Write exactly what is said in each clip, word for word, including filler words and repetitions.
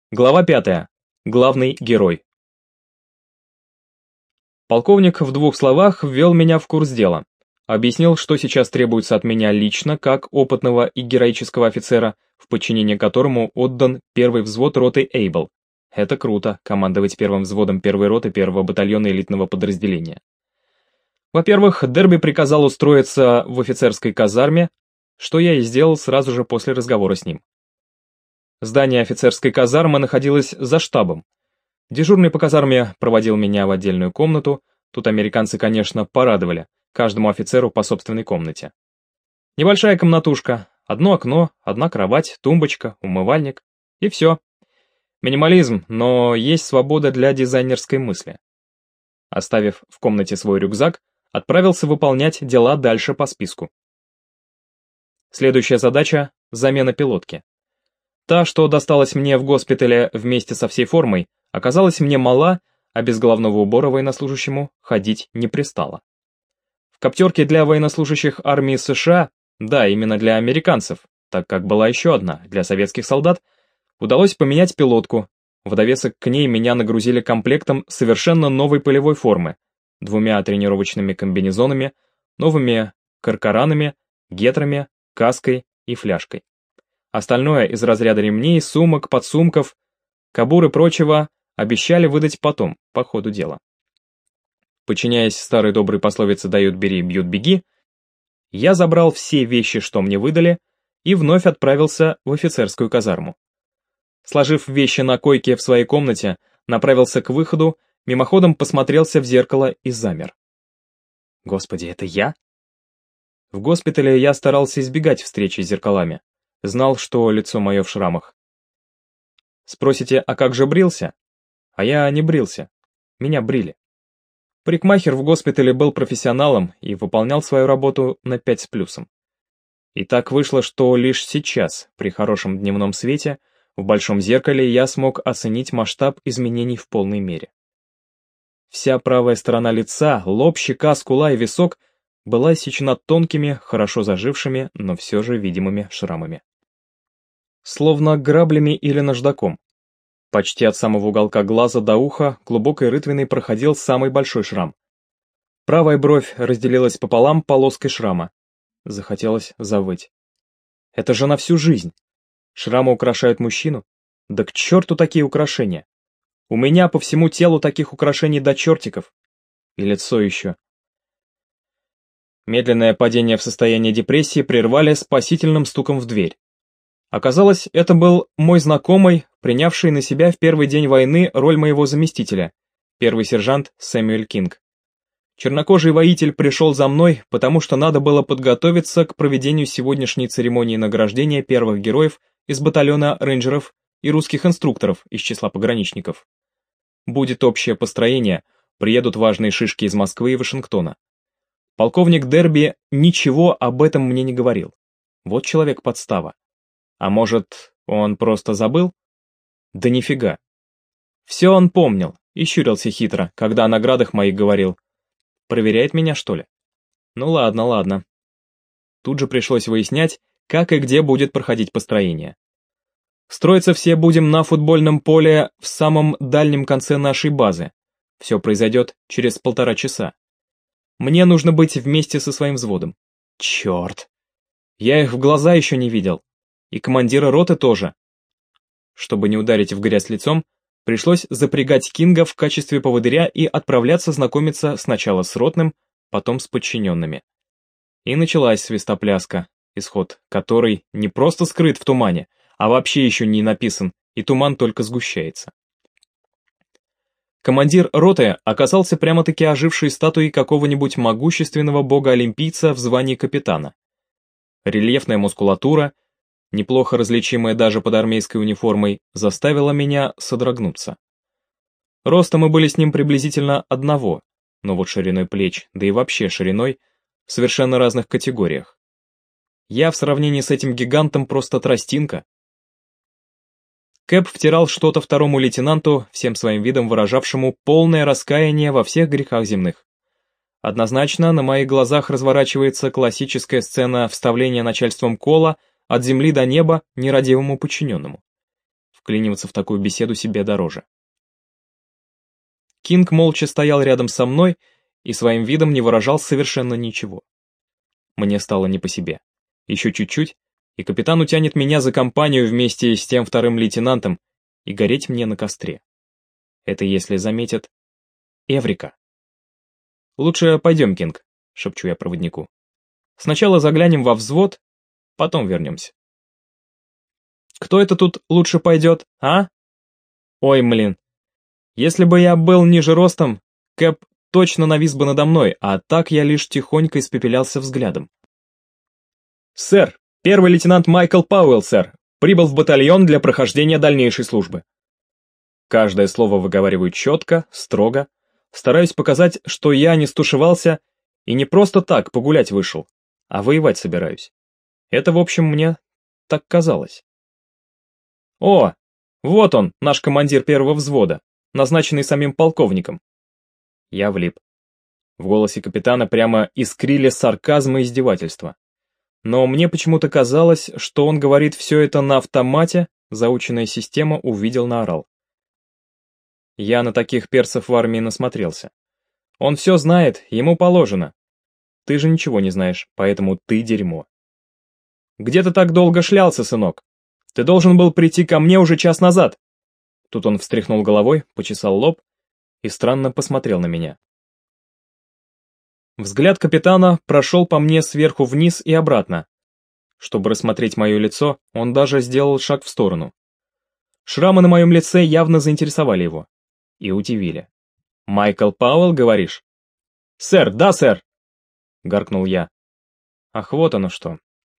Глава пятая. Главный герой. Полковник в двух словах ввел меня в курс дела. Объяснил, что сейчас требуется от меня лично, как опытного и героического офицера, в подчинение которому отдан первый взвод роты Эйбл. Это круто, командовать первым взводом первой роты первого батальона элитного подразделения. Во-первых, Дерби приказал устроиться в офицерской казарме, что я и сделал сразу же после разговора с ним. Здание офицерской казармы находилось за штабом. Дежурный по казарме проводил меня в отдельную комнату, тут американцы, конечно, порадовали, каждому офицеру по собственной комнате. Небольшая комнатушка, одно окно, одна кровать, тумбочка, умывальник, и все. Минимализм, но есть свобода для дизайнерской мысли. Оставив в комнате свой рюкзак, отправился выполнять дела дальше по списку. Следующая задача — замена пилотки. Та, что досталась мне в госпитале вместе со всей формой, оказалась мне мала, а без головного убора военнослужащему ходить не пристало. В коптерке для военнослужащих армии США, да, именно для американцев, так как была еще одна, для советских солдат, удалось поменять пилотку. В довесок к ней меня нагрузили комплектом совершенно новой полевой формы, двумя тренировочными комбинезонами, новыми каркаранами, гетрами, каской и фляжкой. Остальное из разряда ремней, сумок, подсумков, кобур и прочего обещали выдать потом, по ходу дела. Подчиняясь старой доброй пословице «дают бери, бьют беги», я забрал все вещи, что мне выдали, и вновь отправился в офицерскую казарму. Сложив вещи на койке в своей комнате, направился к выходу, мимоходом посмотрелся в зеркало и замер. Господи, это я? В госпитале я старался избегать встречи с зеркалами. Знал, что лицо мое в шрамах. Спросите, а как же брился? А я не брился. Меня брили. Парикмахер в госпитале был профессионалом и выполнял свою работу на пять с плюсом. И так вышло, что лишь сейчас, при хорошем дневном свете, в большом зеркале я смог оценить масштаб изменений в полной мере. Вся правая сторона лица, лоб, щека, скула и висок была иссечена тонкими, хорошо зажившими, но все же видимыми шрамами. Словно граблями или наждаком. Почти от самого уголка глаза до уха глубокой рытвиной проходил самый большой шрам. Правая бровь разделилась пополам полоской шрама. Захотелось завыть. Это же на всю жизнь. Шрамы украшают мужчину? Да к черту такие украшения. У меня по всему телу таких украшений до чертиков. И лицо еще. Медленное падение в состояние депрессии прервали спасительным стуком в дверь. Оказалось, это был мой знакомый, принявший на себя в первый день войны роль моего заместителя, первый сержант Сэмюэль Кинг. Чернокожий воитель пришел за мной, потому что надо было подготовиться к проведению сегодняшней церемонии награждения первых героев из батальона рейнджеров и русских инструкторов из числа пограничников. Будет общее построение, приедут важные шишки из Москвы и Вашингтона. Полковник Дерби ничего об этом мне не говорил. Вот человек подстава. А может, он просто забыл? Да нифига. Все он помнил и щурился хитро, когда о наградах моих говорил. Проверяет меня, что ли? Ну ладно, ладно. Тут же пришлось выяснять, как и где будет проходить построение. Строиться все будем на футбольном поле в самом дальнем конце нашей базы. Все произойдет через полтора часа. Мне нужно быть вместе со своим взводом. Черт. Я их в глаза еще не видел. И командира роты тоже. Чтобы не ударить в грязь лицом, пришлось запрягать Кинга в качестве поводыря и отправляться знакомиться сначала с ротным, потом с подчиненными. И началась свистопляска, исход которой не просто скрыт в тумане, а вообще еще не написан, и туман только сгущается. Командир роты оказался прямо-таки ожившей статуей какого-нибудь могущественного бога-олимпийца в звании капитана. Рельефная мускулатура, неплохо различимая даже под армейской униформой, заставила меня содрогнуться. Ростом мы были с ним приблизительно одного, но вот шириной плеч, да и вообще шириной, в совершенно разных категориях. Я в сравнении с этим гигантом просто тростинка. Кэп втирал что-то второму лейтенанту, всем своим видом выражавшему полное раскаяние во всех грехах земных. Однозначно, на моих глазах разворачивается классическая сцена вставления начальством кола от земли до неба нерадивому подчиненному. Вклиниваться в такую беседу себе дороже. Кинг молча стоял рядом со мной и своим видом не выражал совершенно ничего. Мне стало не по себе. Еще чуть-чуть, и капитан утянет меня за компанию вместе с тем вторым лейтенантом и гореть мне на костре. Это если заметят Эврика. «Лучше пойдем, Кинг», — шепчу я проводнику. «Сначала заглянем во взвод, потом вернемся». «Кто это тут лучше пойдет, а? Ой, млин. Если бы я был ниже ростом, Кэп точно навис бы надо мной, а так я лишь тихонько испепелялся взглядом». «Сэр, первый лейтенант Майкл Пауэлл, сэр, прибыл в батальон для прохождения дальнейшей службы». Каждое слово выговариваю четко, строго, стараюсь показать, что я не стушевался и не просто так погулять вышел, а воевать собираюсь. Это, в общем, мне так казалось. «О, вот он, наш командир первого взвода, назначенный самим полковником». Я влип. В голосе капитана прямо искрили сарказм и издевательство. Но мне почему-то казалось, что он говорит все это на автомате, заученная система увидел, наорал. Я на таких перцев в армии насмотрелся. Он все знает, ему положено. Ты же ничего не знаешь, поэтому ты дерьмо. «Где ты так долго шлялся, сынок? Ты должен был прийти ко мне уже час назад». Тут он встряхнул головой, почесал лоб и странно посмотрел на меня. Взгляд капитана прошел по мне сверху вниз и обратно. Чтобы рассмотреть мое лицо, он даже сделал шаг в сторону. Шрамы на моем лице явно заинтересовали его. И удивили. «Майкл Пауэлл, говоришь?» «Сэр, да, сэр!» — гаркнул я. Ах, вот оно что.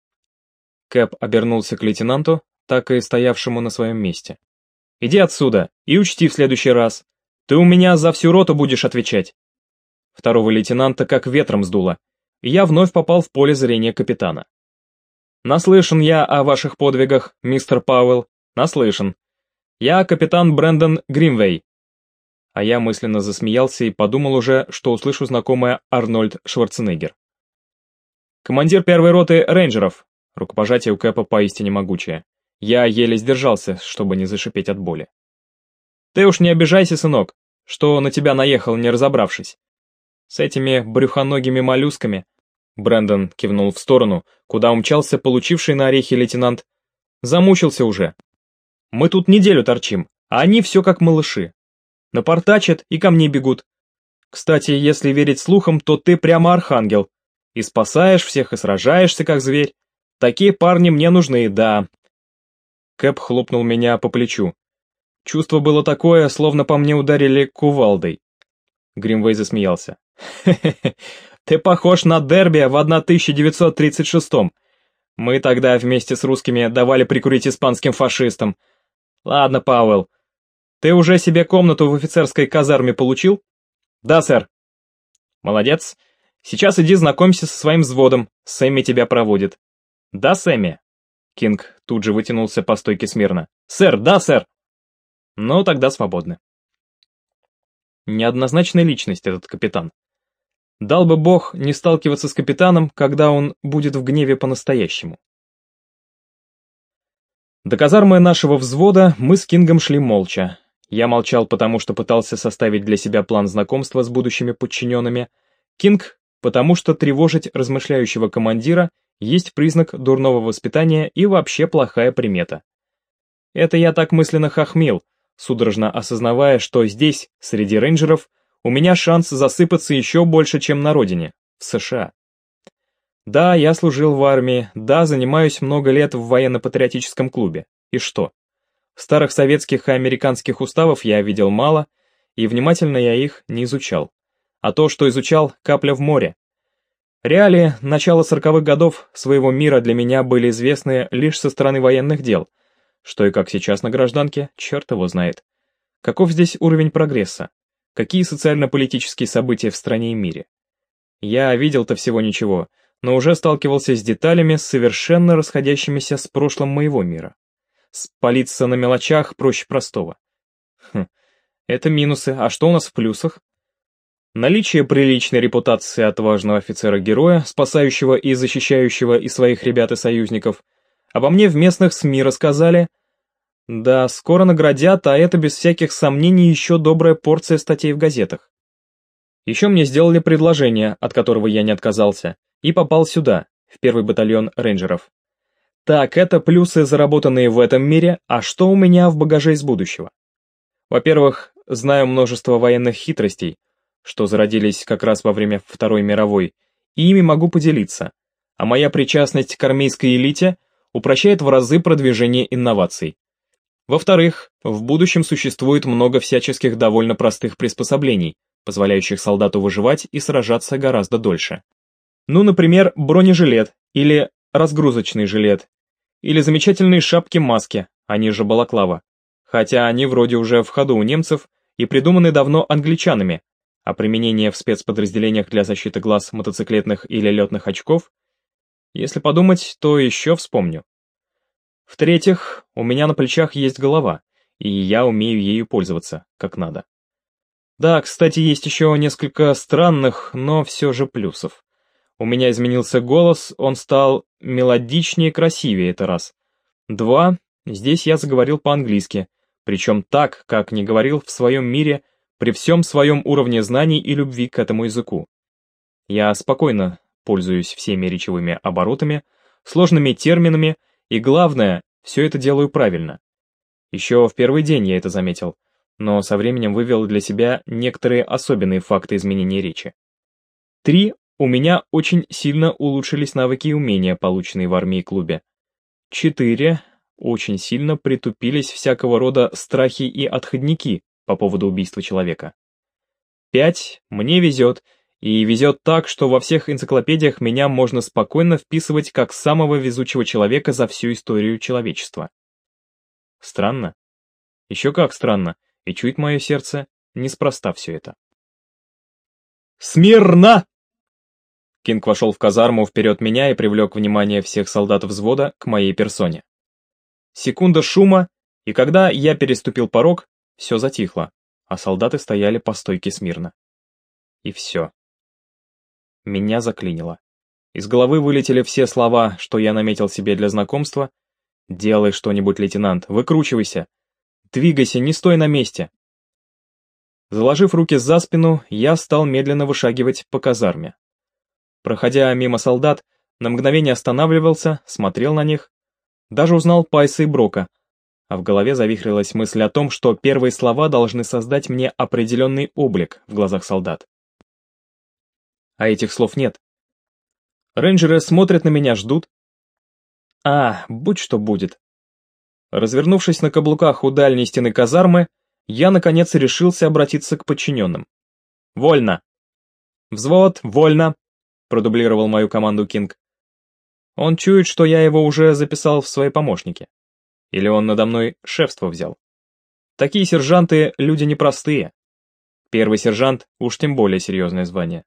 Кэп обернулся к лейтенанту, так и стоявшему на своем месте. «Иди отсюда и учти в следующий раз. Ты у меня за всю роту будешь отвечать». Второго лейтенанта как ветром сдуло, и я вновь попал в поле зрения капитана. «Наслышан я о ваших подвигах, мистер Пауэлл, наслышан. Я капитан Брэндон Гримвей». А я мысленно засмеялся и подумал уже, что услышу знакомое Арнольд Шварценеггер. «Командир первой роты рейнджеров», рукопожатие у Кэпа поистине могучее. Я еле сдержался, чтобы не зашипеть от боли. «Ты уж не обижайся, сынок, что на тебя наехал, не разобравшись. С этими брюхоногими моллюсками», Брэндон кивнул в сторону, куда умчался получивший на орехи лейтенант, «замучился уже. Мы тут неделю торчим, а они все как малыши. Напортачат и ко мне бегут. Кстати, если верить слухам, то ты прямо архангел. И спасаешь всех, и сражаешься, как зверь. Такие парни мне нужны, да». Кэп хлопнул меня по плечу. Чувство было такое, словно по мне ударили кувалдой. Гримвей засмеялся. «Хе-хе-хе, ты похож на Дерби в тысяча девятьсот тридцать шестом. Мы тогда вместе с русскими давали прикурить испанским фашистам. Ладно, Пауэлл, ты уже себе комнату в офицерской казарме получил?» «Да, сэр». «Молодец. Сейчас иди знакомься со своим взводом, Сэмми тебя проводит». «Да, Сэмми?» Кинг тут же вытянулся по стойке смирно. «Сэр, да, сэр». «Ну, тогда свободны». Неоднозначная личность этот капитан. Дал бы бог не сталкиваться с капитаном, когда он будет в гневе по-настоящему. До казармы нашего взвода мы с Кингом шли молча. Я молчал, потому что пытался составить для себя план знакомства с будущими подчиненными. Кинг, потому что тревожить размышляющего командира есть признак дурного воспитания и вообще плохая примета. Это я так мысленно хохмил, судорожно осознавая, что здесь, среди рейнджеров, у меня шанс засыпаться еще больше, чем на родине, в США. Да, я служил в армии, да, занимаюсь много лет в военно-патриотическом клубе. И что? Старых советских и американских уставов я видел мало, и внимательно я их не изучал. А то, что изучал, капля в море. Реалии начала сороковых годов своего мира для меня были известны лишь со стороны военных дел, что и как сейчас на гражданке, черт его знает. Каков здесь уровень прогресса? Какие социально-политические события в стране и мире? Я видел-то всего ничего, но уже сталкивался с деталями, совершенно расходящимися с прошлым моего мира. Спалиться на мелочах проще простого. Хм, это минусы, а что у нас в плюсах? Наличие приличной репутации отважного офицера-героя, спасающего и защищающего и своих ребят и союзников. Обо мне в местных СМИ рассказали. Да, скоро наградят, а это без всяких сомнений еще добрая порция статей в газетах. Еще мне сделали предложение, от которого я не отказался, и попал сюда, в первый батальон рейнджеров. Так, это плюсы, заработанные в этом мире, а что у меня в багаже из будущего? Во-первых, знаю множество военных хитростей, что зародились как раз во время Второй мировой, и ими могу поделиться, а моя причастность к армейской элите упрощает в разы продвижение инноваций. Во-вторых, в будущем существует много всяческих довольно простых приспособлений, позволяющих солдату выживать и сражаться гораздо дольше. Ну, например, бронежилет, или разгрузочный жилет, или замечательные шапки-маски, они же балаклава, хотя они вроде уже в ходу у немцев и придуманы давно англичанами, а применение в спецподразделениях для защиты глаз мотоциклетных или летных очков, если подумать, то еще вспомню. В-третьих, у меня на плечах есть голова, и я умею ею пользоваться, как надо. Да, кстати, есть еще несколько странных, но все же плюсов. У меня изменился голос, он стал мелодичнее и красивее, это раз. Два, здесь я заговорил по-английски, причем так, как не говорил в своем мире, при всем своем уровне знаний и любви к этому языку. Я спокойно пользуюсь всеми речевыми оборотами, сложными терминами, и главное, все это делаю правильно. Еще в первый день я это заметил, но со временем вывел для себя некоторые особенные факты изменения речи. Три, у меня очень сильно улучшились навыки и умения, полученные в армии и клубе. Четыре, очень сильно притупились всякого рода страхи и отходники по поводу убийства человека. Пять, мне везет, и везет так, что во всех энциклопедиях меня можно спокойно вписывать как самого везучего человека за всю историю человечества. Странно? Еще как странно, и чует мое сердце, неспроста все это. «Смирно!» Кинг вошел в казарму вперед меня и привлек внимание всех солдат взвода к моей персоне. Секунда шума, и когда я переступил порог, все затихло, а солдаты стояли по стойке смирно. И все. Меня заклинило. Из головы вылетели все слова, что я наметил себе для знакомства. «Делай что-нибудь, лейтенант, выкручивайся! Двигайся, не стой на месте!» Заложив руки за спину, я стал медленно вышагивать по казарме. Проходя мимо солдат, на мгновение останавливался, смотрел на них, даже узнал Пайса и Брока, а в голове завихрилась мысль о том, что первые слова должны создать мне определенный облик в глазах солдат. А этих слов нет. Рейнджеры смотрят на меня, ждут. А, будь что будет. Развернувшись на каблуках у дальней стены казармы, я наконец решился обратиться к подчиненным. «Вольно!» «Взвод, вольно!» — продублировал мою команду Кинг. Он чует, что я его уже записал в свои помощники. Или он надо мной шефство взял. Такие сержанты — люди непростые. Первый сержант — уж тем более серьезное звание.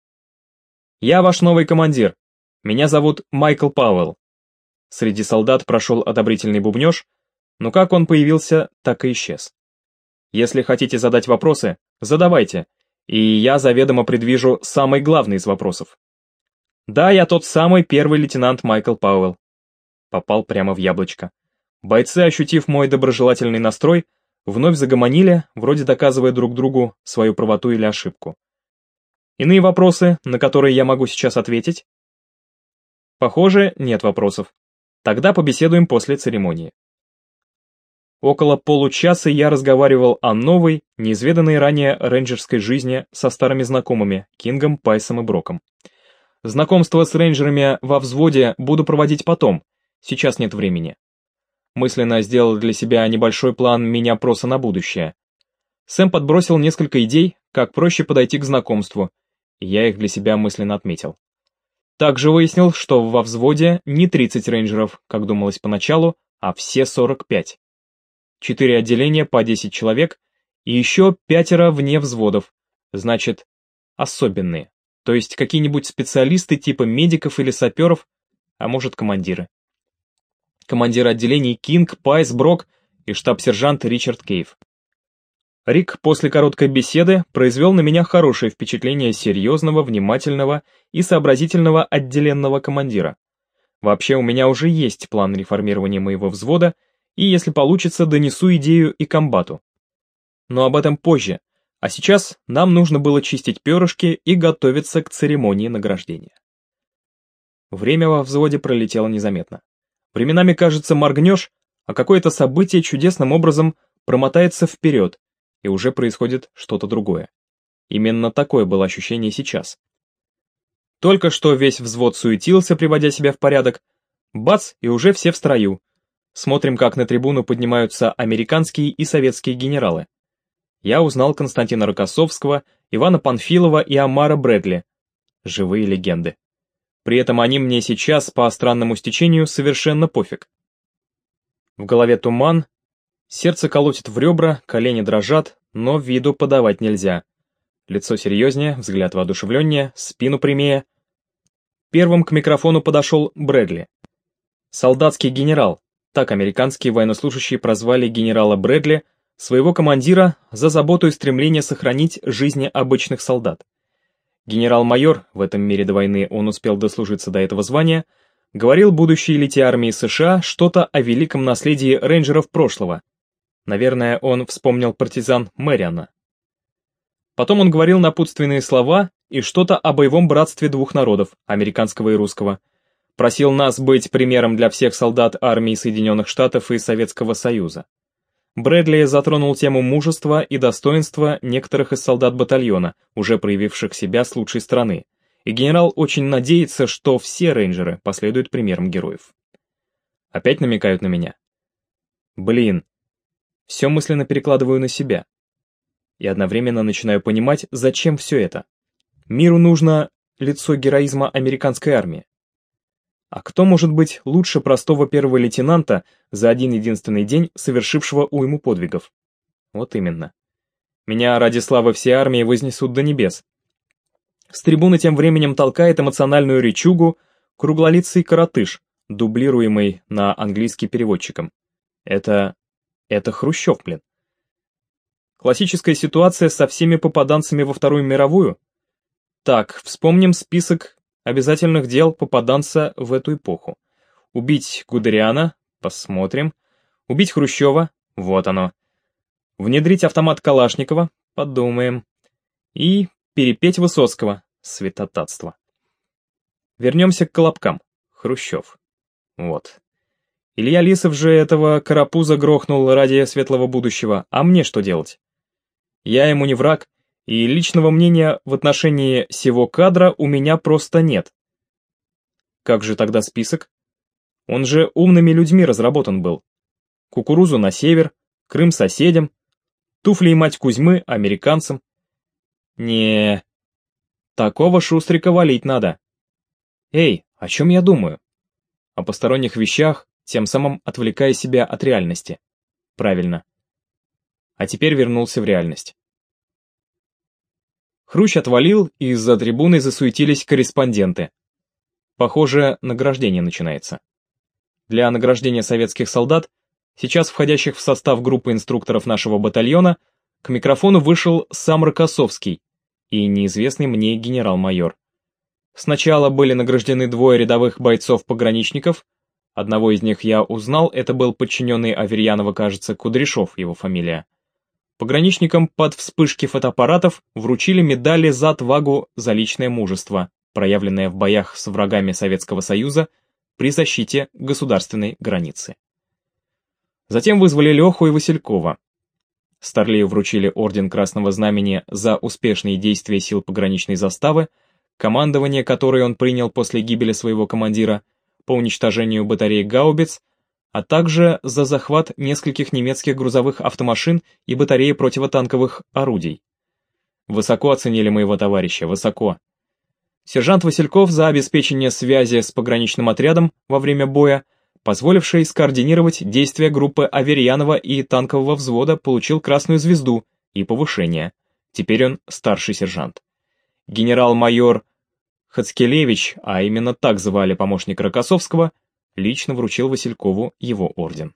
«Я ваш новый командир. Меня зовут Майкл Пауэлл». Среди солдат прошел одобрительный бубнеж, но как он появился, так и исчез. Если хотите задать вопросы, задавайте, и я заведомо предвижу самый главный из вопросов. Да, я тот самый первый лейтенант Майкл Пауэлл. Попал прямо в яблочко. Бойцы, ощутив мой доброжелательный настрой, вновь загомонили, вроде доказывая друг другу свою правоту или ошибку. Иные вопросы, на которые я могу сейчас ответить? Похоже, нет вопросов. Тогда побеседуем после церемонии. Около получаса я разговаривал о новой, неизведанной ранее рейнджерской жизни со старыми знакомыми, Кингом, Пайсом и Броком. Знакомство с рейнджерами во взводе буду проводить потом, сейчас нет времени. Мысленно сделал для себя небольшой план меня-проса на будущее. Сэм подбросил несколько идей, как проще подойти к знакомству, и я их для себя мысленно отметил. Также выяснил, что во взводе не тридцать рейнджеров, как думалось поначалу, а все сорок пять. Четыре отделения по десять человек и еще пятеро вне взводов, значит, особенные, то есть какие-нибудь специалисты типа медиков или саперов, а может командиры. Командиры отделений Кинг, Пайс, Брок и штаб-сержант Ричард Кейв. Рик после короткой беседы произвел на меня хорошее впечатление серьезного, внимательного и сообразительного отделенного командира. Вообще у меня уже есть план реформирования моего взвода, и, если получится, донесу идею и комбату. Но об этом позже, а сейчас нам нужно было чистить перышки и готовиться к церемонии награждения. Время во взводе пролетело незаметно. Временами, кажется, моргнешь, а какое-то событие чудесным образом промотается вперед, и уже происходит что-то другое. Именно такое было ощущение сейчас. Только что весь взвод суетился, приводя себя в порядок. Бац, и уже все в строю. Смотрим, как на трибуну поднимаются американские и советские генералы. Я узнал Константина Рокоссовского, Ивана Панфилова и Омара Брэдли. Живые легенды. При этом они мне сейчас, по странному стечению, совершенно пофиг. В голове туман, сердце колотит в ребра, колени дрожат, но виду подавать нельзя. Лицо серьезнее, взгляд воодушевленнее, спину прямее. Первым к микрофону подошел Брэдли. Солдатский генерал, так американские военнослужащие прозвали генерала Брэдли, своего командира, за заботу и стремление сохранить жизни обычных солдат. Генерал-майор, в этом мире до войны он успел дослужиться до этого звания, говорил будущей элите армии США что-то о великом наследии рейнджеров прошлого. Наверное, он вспомнил партизан Мэриана. Потом он говорил напутственные слова и что-то о боевом братстве двух народов, американского и русского. Просил нас быть примером для всех солдат армии Соединенных Штатов и Советского Союза. Брэдли затронул тему мужества и достоинства некоторых из солдат батальона, уже проявивших себя с лучшей стороны, и генерал очень надеется, что все рейнджеры последуют примерам героев. Опять намекают на меня. Блин, все мысленно перекладываю на себя. И одновременно начинаю понимать, зачем все это. Миру нужно лицо героизма американской армии. А кто может быть лучше простого первого лейтенанта за один единственный день, совершившего уйму подвигов? Вот именно. Меня ради славы всей армии вознесут до небес. С трибуны тем временем толкает эмоциональную речугу круглолицый коротыш, дублируемый на английский переводчиком. Это... это Хрущев, блин. Классическая ситуация со всеми попаданцами во Вторую мировую? Так, вспомним список обязательных дел попаданца в эту эпоху. Убить Гудериана, посмотрим. Убить Хрущева, вот оно. Внедрить автомат Калашникова, подумаем. И перепеть Высоцкого, святотатство. Вернемся к Колобкам, Хрущев. Вот. Илья Лисов же этого карапуза грохнул ради светлого будущего, а мне что делать? Я ему не враг, и личного мнения в отношении сего кадра у меня просто нет. Как же тогда список? Он же умными людьми разработан был. Кукурузу на север, Крым соседям, туфли и мать Кузьмы американцам. Не, такого шустрика валить надо. Эй, о чем я думаю? О посторонних вещах, тем самым отвлекая себя от реальности. Правильно. А теперь вернулся в реальность. Хрущ отвалил, и из-за трибуны засуетились корреспонденты. Похоже, награждение начинается. Для награждения советских солдат, сейчас входящих в состав группы инструкторов нашего батальона, к микрофону вышел сам Рокоссовский и неизвестный мне генерал-майор. Сначала были награждены двое рядовых бойцов-пограничников, одного из них я узнал, это был подчиненный Аверьянова, кажется, Кудряшов его фамилия. Пограничникам под вспышки фотоаппаратов вручили медали за отвагу, за личное мужество, проявленное в боях с врагами Советского Союза при защите государственной границы. Затем вызвали Леху и Василькова. Старлею вручили орден Красного Знамени за успешные действия сил пограничной заставы, командование которой он принял после гибели своего командира, по уничтожению батареи гаубиц, а также за захват нескольких немецких грузовых автомашин и батареи противотанковых орудий. Высоко оценили моего товарища, высоко. Сержант Васильков за обеспечение связи с пограничным отрядом во время боя, позволивший скоординировать действия группы Аверьянова и танкового взвода, получил красную звезду и повышение. Теперь он старший сержант. Генерал-майор Хацкелевич, а именно так звали помощника Рокоссовского, лично вручил Василькову его орден.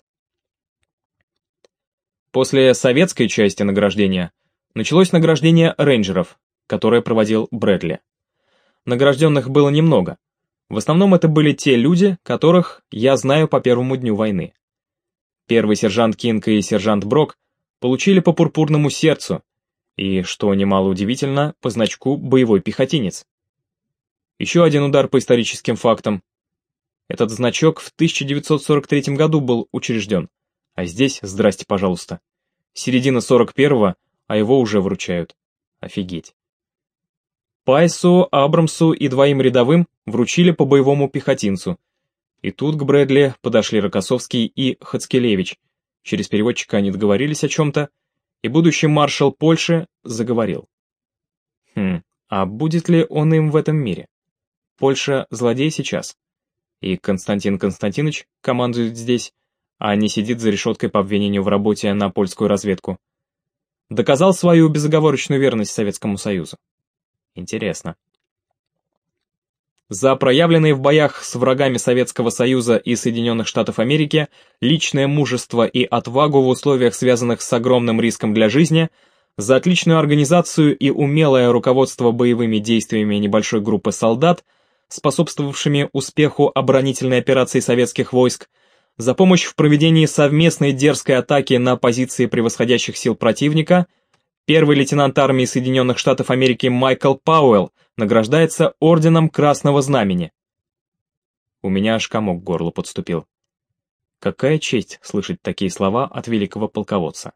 После советской части награждения началось награждение рейнджеров, которое проводил Брэдли. Награжденных было немного. В основном это были те люди, которых я знаю по первому дню войны. Первый сержант Кинг и сержант Брок получили по пурпурному сердцу и, что немало удивительно, по значку «боевой пехотинец». Еще один удар по историческим фактам. Этот значок в тысяча девятьсот сорок третьем году был учрежден, а здесь, здрасте, пожалуйста, середина сорок первого, а его уже вручают. Офигеть. Пайсу, Абрамсу и двоим рядовым вручили по боевому пехотинцу. И тут к Брэдли подошли Рокоссовский и Хацкелевич. Через переводчика они договорились о чем-то, и будущий маршал Польши заговорил. Хм, а будет ли он им в этом мире? Польша злодей сейчас. И Константин Константинович командует здесь, а не сидит за решеткой по обвинению в работе на польскую разведку. Доказал свою безоговорочную верность Советскому Союзу. Интересно. За проявленные в боях с врагами Советского Союза и Соединенных Штатов Америки личное мужество и отвагу в условиях, связанных с огромным риском для жизни, за отличную организацию и умелое руководство боевыми действиями небольшой группы солдат, способствовавшими успеху оборонительной операции советских войск, за помощь в проведении совместной дерзкой атаки на позиции превосходящих сил противника, первый лейтенант армии Соединенных Штатов Америки Майкл Пауэлл награждается орденом Красного Знамени. У меня аж комок к горлу подступил. Какая честь слышать такие слова от великого полководца.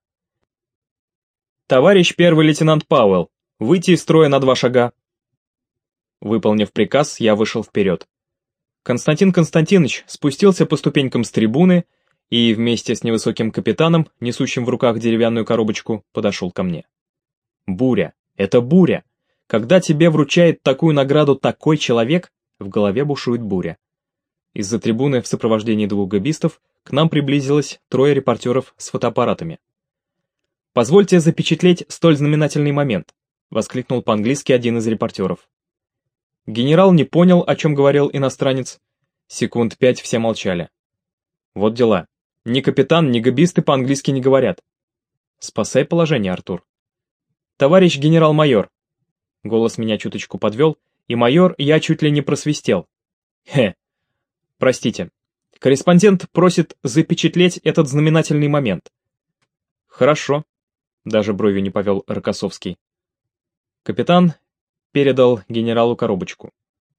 Товарищ первый лейтенант Пауэлл, выйти из строя на два шага. Выполнив приказ, я вышел вперед. Константин Константинович спустился по ступенькам с трибуны и вместе с невысоким капитаном, несущим в руках деревянную коробочку, подошел ко мне. Буря, это буря. Когда тебе вручает такую награду такой человек, в голове бушует буря. Из-за трибуны в сопровождении двух габистов к нам приблизилось трое репортеров с фотоаппаратами. «Позвольте запечатлеть столь знаменательный момент», — воскликнул по-английски один из репортеров. Генерал не понял, о чем говорил иностранец. Секунд пять все молчали. Вот дела. Ни капитан, ни габисты по-английски не говорят. Спасай положение, Артур. Товарищ генерал-майор. Голос меня чуточку подвел, и майор я чуть ли не просвистел. Хе. Простите. Корреспондент просит запечатлеть этот знаменательный момент. Хорошо. Даже бровью не повел Рокоссовский. Капитан передал генералу коробочку.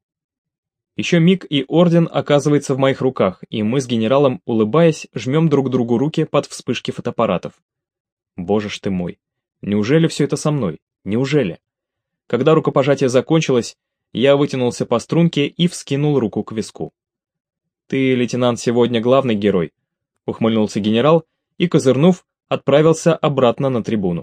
Еще миг, и орден оказывается в моих руках, и мы с генералом, улыбаясь, жмем друг другу руки под вспышки фотоаппаратов. Боже ж ты мой, неужели все это со мной? Неужели? Когда рукопожатие закончилось, я вытянулся по струнке и вскинул руку к виску. «Ты, лейтенант, сегодня главный герой», — ухмыльнулся генерал и, козырнув, отправился обратно на трибуну.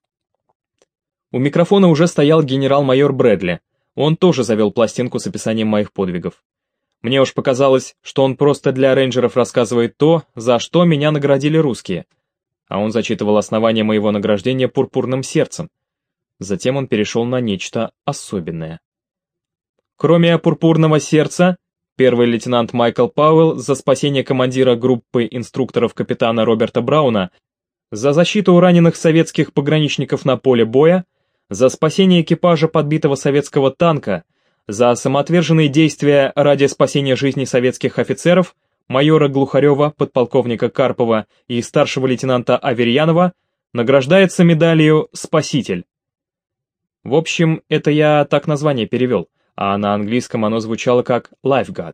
У микрофона уже стоял генерал-майор Брэдли. Он тоже завел пластинку с описанием моих подвигов. Мне уж показалось, что он просто для рейнджеров рассказывает то, за что меня наградили русские. А он зачитывал основания моего награждения пурпурным сердцем. Затем он перешел на нечто особенное. Кроме пурпурного сердца, первый лейтенант Майкл Пауэлл за спасение командира группы инструкторов капитана Роберта Брауна, за защиту раненых советских пограничников на поле боя, за спасение экипажа подбитого советского танка, за самоотверженные действия ради спасения жизни советских офицеров, майора Глухарева, подполковника Карпова и старшего лейтенанта Аверьянова, награждается медалью «Спаситель». В общем, это я так название перевел, а на английском оно звучало как «Lifeguard».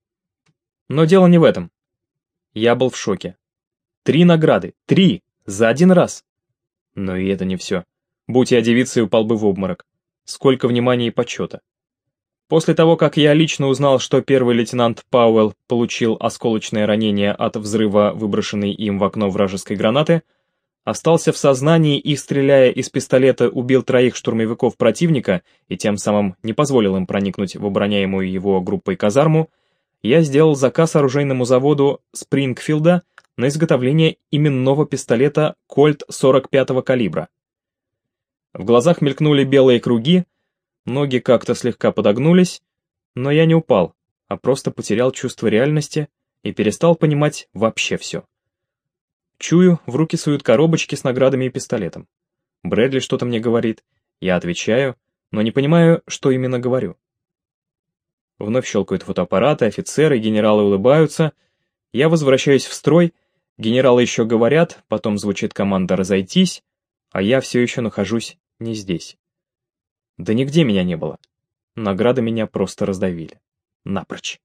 Но дело не в этом. Я был в шоке. Три награды, три, за один раз. Но и это не все. Будь я девицей, упал бы в обморок. Сколько внимания и почета. После того, как я лично узнал, что первый лейтенант Пауэлл получил осколочное ранение от взрыва, выброшенной им в окно вражеской гранаты, остался в сознании и, стреляя из пистолета, убил троих штурмовиков противника и тем самым не позволил им проникнуть в обороняемую его группой казарму, я сделал заказ оружейному заводу Спрингфилда на изготовление именного пистолета Кольт сорок пятого калибра. В глазах мелькнули белые круги, ноги как-то слегка подогнулись, но я не упал, а просто потерял чувство реальности и перестал понимать вообще все. Чую, в руки суют коробочки с наградами и пистолетом. Брэдли что-то мне говорит, я отвечаю, но не понимаю, что именно говорю. Вновь щелкают фотоаппараты, офицеры, генералы улыбаются, я возвращаюсь в строй, Генералы еще говорят, потом звучит команда «разойтись», а я все еще нахожусь не здесь. Да нигде меня не было. Награды меня просто раздавили. Напрочь.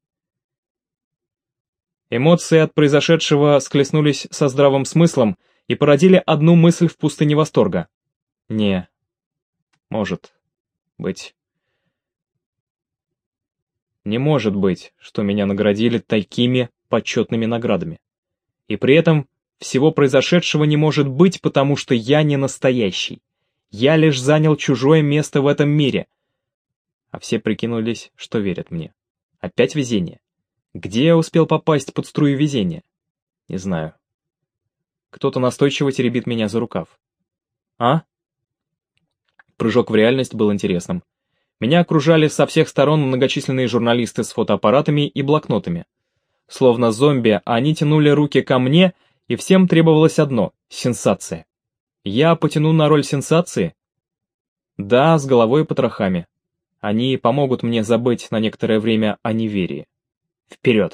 Эмоции от произошедшего схлестнулись со здравым смыслом и породили одну мысль в пустыне восторга. Не, может быть. Не может быть, что меня наградили такими почетными наградами. И при этом всего произошедшего не может быть, потому что я не настоящий. Я лишь занял чужое место в этом мире. А все прикинулись, что верят мне. Опять везение. Где я успел попасть под струю везения? Не знаю. Кто-то настойчиво теребит меня за рукав. А? Прыжок в реальность был интересным. Меня окружали со всех сторон многочисленные журналисты с фотоаппаратами и блокнотами. Словно зомби, они тянули руки ко мне, и всем требовалось одно — сенсация. Я потяну на роль сенсации? Да, с головой и потрохами. Они помогут мне забыть на некоторое время о неверии. Вперед!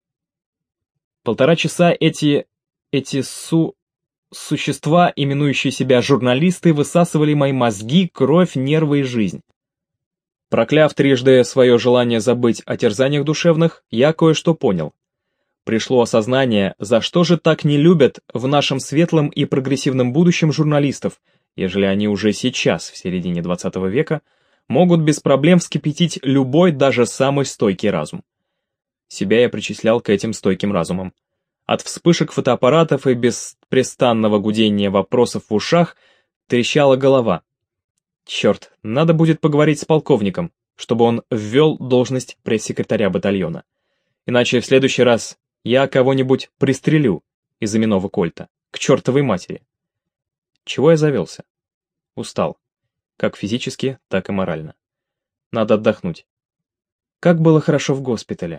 Полтора часа эти... эти су... существа, именующие себя журналисты, высасывали мои мозги, кровь, нервы и жизнь. Прокляв трижды свое желание забыть о терзаниях душевных, я кое-что понял. Пришло осознание, за что же так не любят в нашем светлом и прогрессивном будущем журналистов, ежели они уже сейчас, в середине двадцатого века, могут без проблем вскипятить любой, даже самый стойкий разум. Себя я причислял к этим стойким разумам. От вспышек фотоаппаратов и беспрестанного гудения вопросов в ушах трещала голова. Черт, надо будет поговорить с полковником, чтобы он ввел должность пресс-секретаря батальона. Иначе в следующий раз я кого-нибудь пристрелю из именного кольта, к чертовой матери. Чего я завелся? Устал. Как физически, так и морально. Надо отдохнуть. Как было хорошо в госпитале.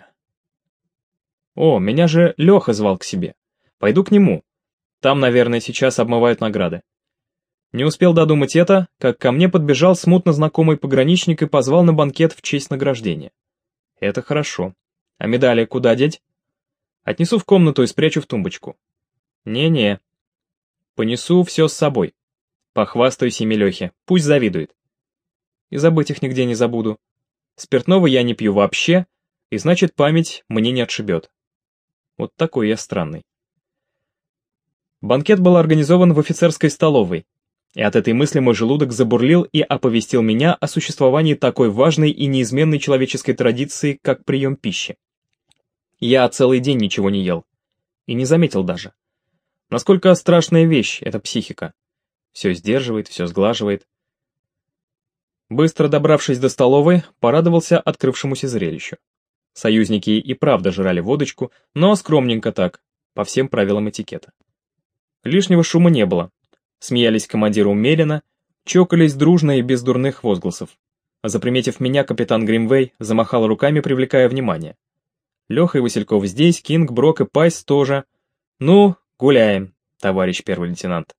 О, меня же Леха звал к себе. Пойду к нему. Там, наверное, сейчас обмывают награды. Не успел додумать это, как ко мне подбежал смутно знакомый пограничник и позвал на банкет в честь награждения. Это хорошо. А медали куда деть? Отнесу в комнату и спрячу в тумбочку. Не-не. Понесу все с собой. Похвастаюсь ими Лехе, пусть завидует. И забыть их нигде не забуду. Спиртного я не пью вообще, и значит память мне не отшибет. Вот такой я странный. Банкет был организован в офицерской столовой, и от этой мысли мой желудок забурлил и оповестил меня о существовании такой важной и неизменной человеческой традиции, как прием пищи. Я целый день ничего не ел. И не заметил даже. Насколько страшная вещь эта психика. Все сдерживает, все сглаживает. Быстро добравшись до столовой, порадовался открывшемуся зрелищу. Союзники и правда жрали водочку, но скромненько так, по всем правилам этикета. Лишнего шума не было. Смеялись командиры умеренно, чокались дружно и без дурных возгласов. Заприметив меня, капитан Гримвей замахал руками, привлекая внимание. Леха и Васильков здесь, Кинг, Брок и Пайс тоже. Ну, гуляем, товарищ первый лейтенант.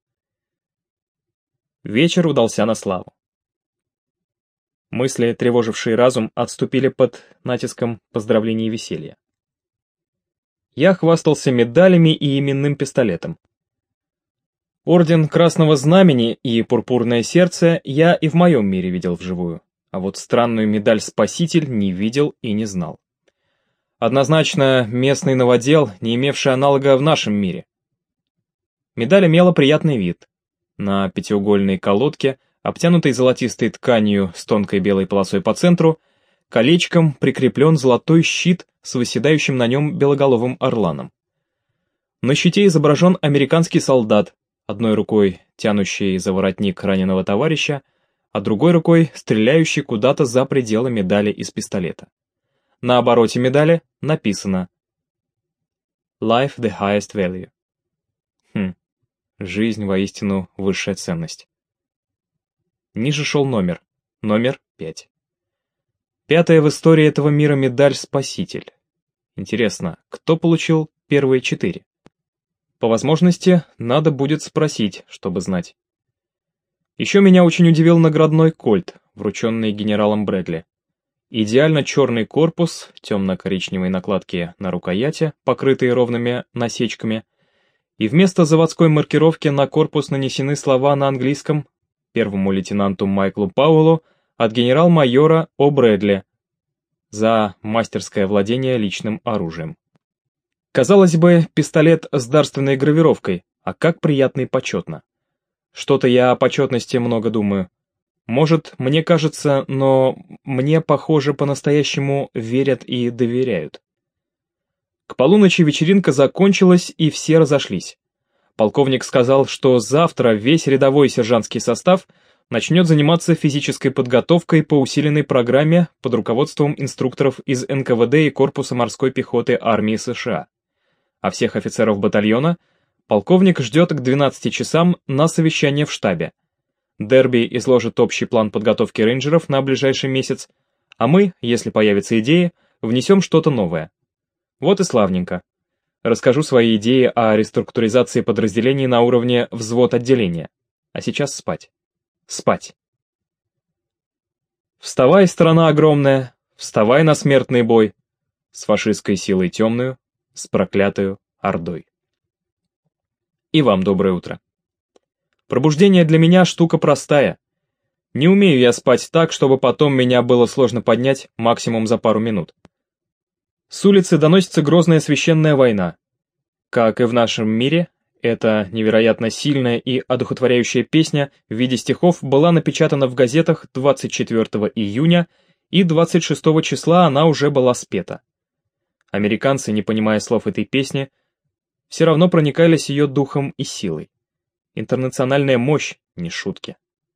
Вечер удался на славу. Мысли, тревожившие разум, отступили под натиском поздравлений и веселья. Я хвастался медалями и именным пистолетом. Орден Красного Знамени и Пурпурное Сердце я и в моем мире видел вживую, а вот странную медаль «Спаситель» не видел и не знал. Однозначно местный новодел, не имевший аналога в нашем мире. Медаль имела приятный вид. На пятиугольной колодке, обтянутой золотистой тканью с тонкой белой полосой по центру, колечком прикреплен золотой щит с выседающим на нем белоголовым орланом. На щите изображен американский солдат, одной рукой тянущий за воротник раненого товарища, а другой рукой стреляющий куда-то за пределы медали из пистолета. На обороте медали написано «Life the highest value». Хм, жизнь воистину высшая ценность. Ниже шел номер, номер пять. Пятая в истории этого мира медаль «Спаситель». Интересно, кто получил первые четыре? По возможности, надо будет спросить, чтобы знать. Еще меня очень удивил наградной кольт, врученный генералом Брэдли. Идеально черный корпус, темно-коричневые накладки на рукояти, покрытые ровными насечками, и вместо заводской маркировки на корпус нанесены слова на английском первому лейтенанту Майклу Пауэллу от генерал-майора О. Брэдли за мастерское владение личным оружием. Казалось бы, пистолет с дарственной гравировкой, а как приятно и почетно. Что-то я о почетности много думаю. Может, мне кажется, но мне, похоже, по-настоящему верят и доверяют. К полуночи вечеринка закончилась, и все разошлись. Полковник сказал, что завтра весь рядовой сержантский состав начнет заниматься физической подготовкой по усиленной программе под руководством инструкторов из эн ка вэ дэ и Корпуса морской пехоты армии США. А всех офицеров батальона полковник ждет к двенадцати часам на совещание в штабе. Дерби изложит общий план подготовки рейнджеров на ближайший месяц, а мы, если появятся идеи, внесем что-то новое. Вот и славненько. Расскажу свои идеи о реструктуризации подразделений на уровне взвод отделения. А сейчас спать. Спать. Вставай, страна огромная, вставай на смертный бой, с фашистской силой темную, с проклятою ордой. И вам доброе утро. Пробуждение для меня штука простая. Не умею я спать так, чтобы потом меня было сложно поднять максимум за пару минут. С улицы доносится грозная священная война. Как и в нашем мире, эта невероятно сильная и одухотворяющая песня в виде стихов была напечатана в газетах двадцать четвёртого июня, и двадцать шестого числа она уже была спета. Американцы, не понимая слов этой песни, все равно проникались ее духом и силой. Интернациональная мощь, не шутки.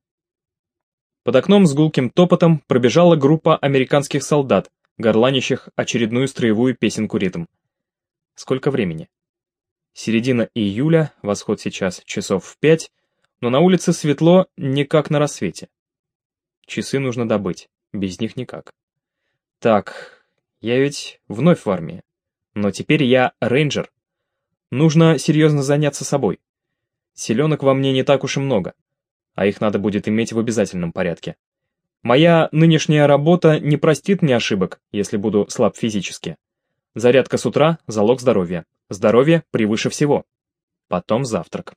Под окном с гулким топотом пробежала группа американских солдат, горланящих очередную строевую песенку-ритм. Сколько времени? Середина июля, восход сейчас часов в пять, но на улице светло не как на рассвете. Часы нужно добыть, без них никак. Так, я ведь вновь в армии, но теперь я рейнджер. Нужно серьезно заняться собой. Селенок во мне не так уж и много, а их надо будет иметь в обязательном порядке. Моя нынешняя работа не простит мне ошибок, если буду слаб физически. Зарядка с утра – залог здоровья. Здоровье превыше всего. Потом завтрак.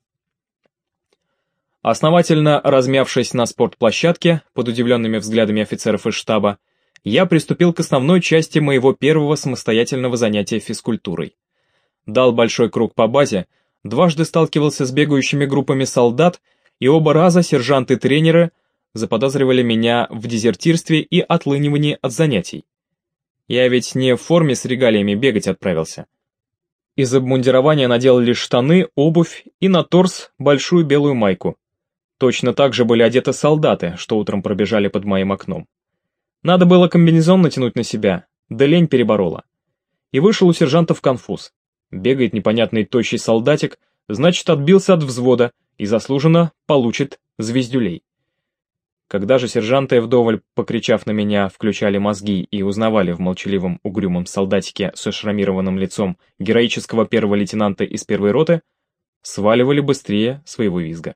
Основательно размявшись на спортплощадке, под удивленными взглядами офицеров из штаба, я приступил к основной части моего первого самостоятельного занятия физкультурой. Дал большой круг по базе, дважды сталкивался с бегающими группами солдат, и оба раза сержанты-тренеры заподозривали меня в дезертирстве и отлынивании от занятий. Я ведь не в форме с регалиями бегать отправился. Из обмундирования надел лишь штаны, обувь и на торс большую белую майку. Точно так же были одеты солдаты, что утром пробежали под моим окном. Надо было комбинезон натянуть на себя, да лень переборола. И вышел у сержантов конфуз. Бегает непонятный тощий солдатик, значит, отбился от взвода и заслуженно получит звездюлей. Когда же сержанты, вдоволь покричав на меня, включали мозги и узнавали в молчаливом угрюмом солдатике со шрамированным лицом героического первого лейтенанта из первой роты, сваливали быстрее своего визга.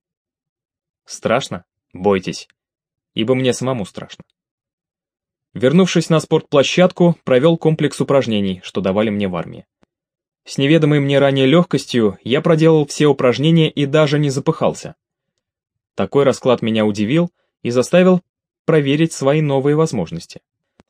Страшно? Бойтесь, ибо мне самому страшно. Вернувшись на спортплощадку, провел комплекс упражнений, что давали мне в армии. С неведомой мне ранее легкостью я проделал все упражнения и даже не запыхался. Такой расклад меня удивил и заставил проверить свои новые возможности.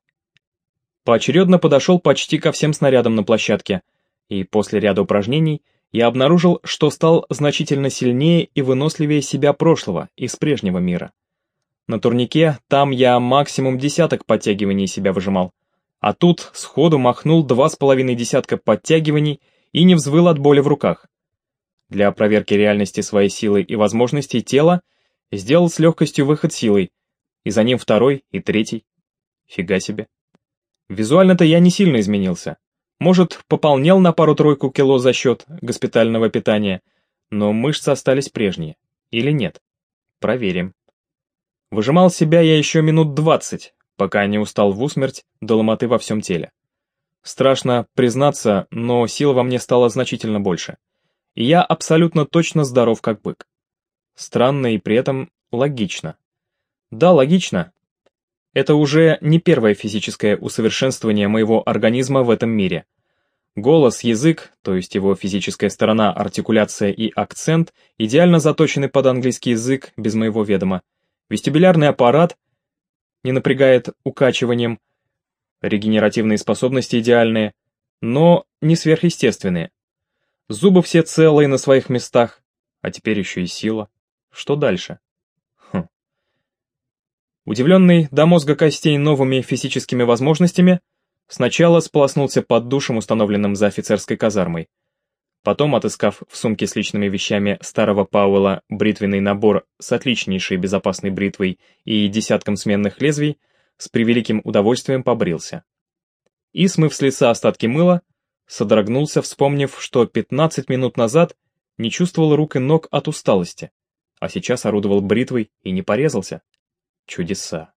Поочередно подошел почти ко всем снарядам на площадке, и после ряда упражнений я обнаружил, что стал значительно сильнее и выносливее себя прошлого, из прежнего мира. На турнике там я максимум десяток подтягиваний себя выжимал, а тут сходу махнул два с половиной десятка подтягиваний и не взвыл от боли в руках. Для проверки реальности своей силы и возможностей тела сделал с легкостью выход силой, и за ним второй и третий. Фига себе. Визуально-то я не сильно изменился. Может, пополнел на пару-тройку кило за счет госпитального питания, но мышцы остались прежние. Или нет? Проверим. Выжимал себя я еще минут двадцать, пока не устал в усмерть до ломоты во всем теле. Страшно признаться, но сил во мне стало значительно больше. И я абсолютно точно здоров как бык. Странно и при этом логично. Да, логично. Это уже не первое физическое усовершенствование моего организма в этом мире. Голос, язык, то есть его физическая сторона, артикуляция и акцент, идеально заточены под английский язык без моего ведома. Вестибулярный аппарат не напрягает укачиванием, регенеративные способности идеальные, но не сверхъестественные. Зубы все целые на своих местах, а теперь еще и сила. Что дальше? Хм. Удивленный до мозга костей новыми физическими возможностями, сначала сполоснулся под душем, установленным за офицерской казармой. Потом, отыскав в сумке с личными вещами старого Пауэлла бритвенный набор с отличнейшей безопасной бритвой и десятком сменных лезвий, с превеликим удовольствием побрился. И, смыв с лица остатки мыла, содрогнулся, вспомнив, что пятнадцать минут назад не чувствовал рук и ног от усталости, а сейчас орудовал бритвой и не порезался. Чудеса.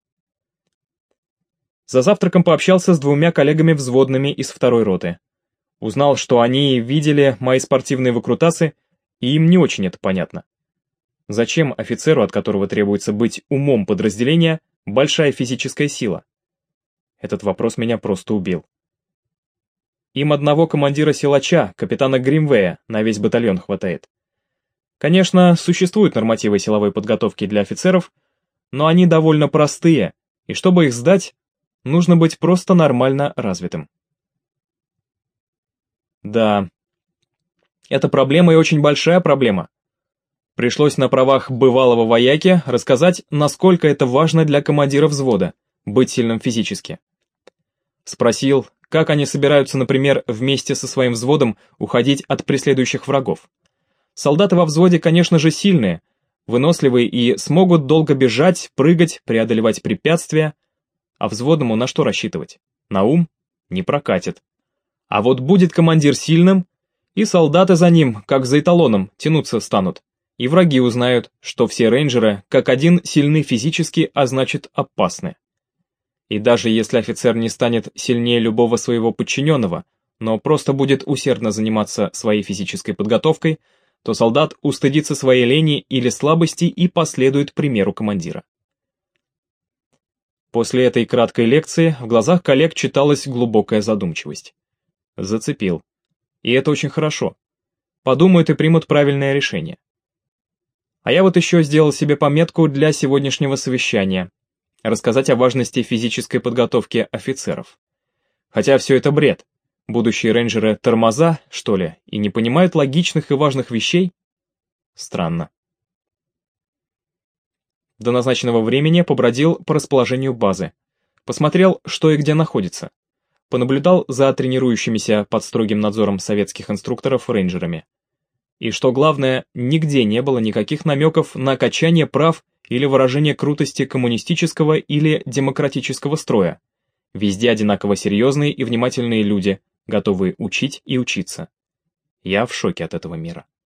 За завтраком пообщался с двумя коллегами-взводными из второй роты. Узнал, что они видели мои спортивные выкрутасы, и им не очень это понятно. Зачем офицеру, от которого требуется быть умом подразделения, большая физическая сила? Этот вопрос меня просто убил. Им одного командира-силача, капитана Гримвея, на весь батальон хватает. Конечно, существуют нормативы силовой подготовки для офицеров, но они довольно простые, и чтобы их сдать, нужно быть просто нормально развитым. Да, это проблема и очень большая проблема. Пришлось на правах бывалого вояки рассказать, насколько это важно для командира взвода, быть сильным физически. Спросил, как они собираются, например, вместе со своим взводом уходить от преследующих врагов. Солдаты во взводе, конечно же, сильные, выносливые и смогут долго бежать, прыгать, преодолевать препятствия, а взводному на что рассчитывать? На ум? Не прокатит. А вот будет командир сильным, и солдаты за ним, как за эталоном, тянуться станут, и враги узнают, что все рейнджеры как один сильны физически, а значит опасны. И даже если офицер не станет сильнее любого своего подчиненного, но просто будет усердно заниматься своей физической подготовкой, то солдат устыдится своей лени или слабости и последует примеру командира. После этой краткой лекции в глазах коллег читалась глубокая задумчивость. Зацепил. И это очень хорошо. Подумают и примут правильное решение. А я вот еще сделал себе пометку для сегодняшнего совещания. Рассказать о важности физической подготовки офицеров. Хотя все это бред. Будущие рейнджеры тормоза, что ли, и не понимают логичных и важных вещей? Странно. До назначенного времени побродил по расположению базы. Посмотрел, что и где находится. Понаблюдал за тренирующимися под строгим надзором советских инструкторов рейнджерами. И что главное, нигде не было никаких намеков на качание прав или выражение крутости коммунистического или демократического строя. Везде одинаково серьезные и внимательные люди, готовые учить и учиться. Я в шоке от этого мира.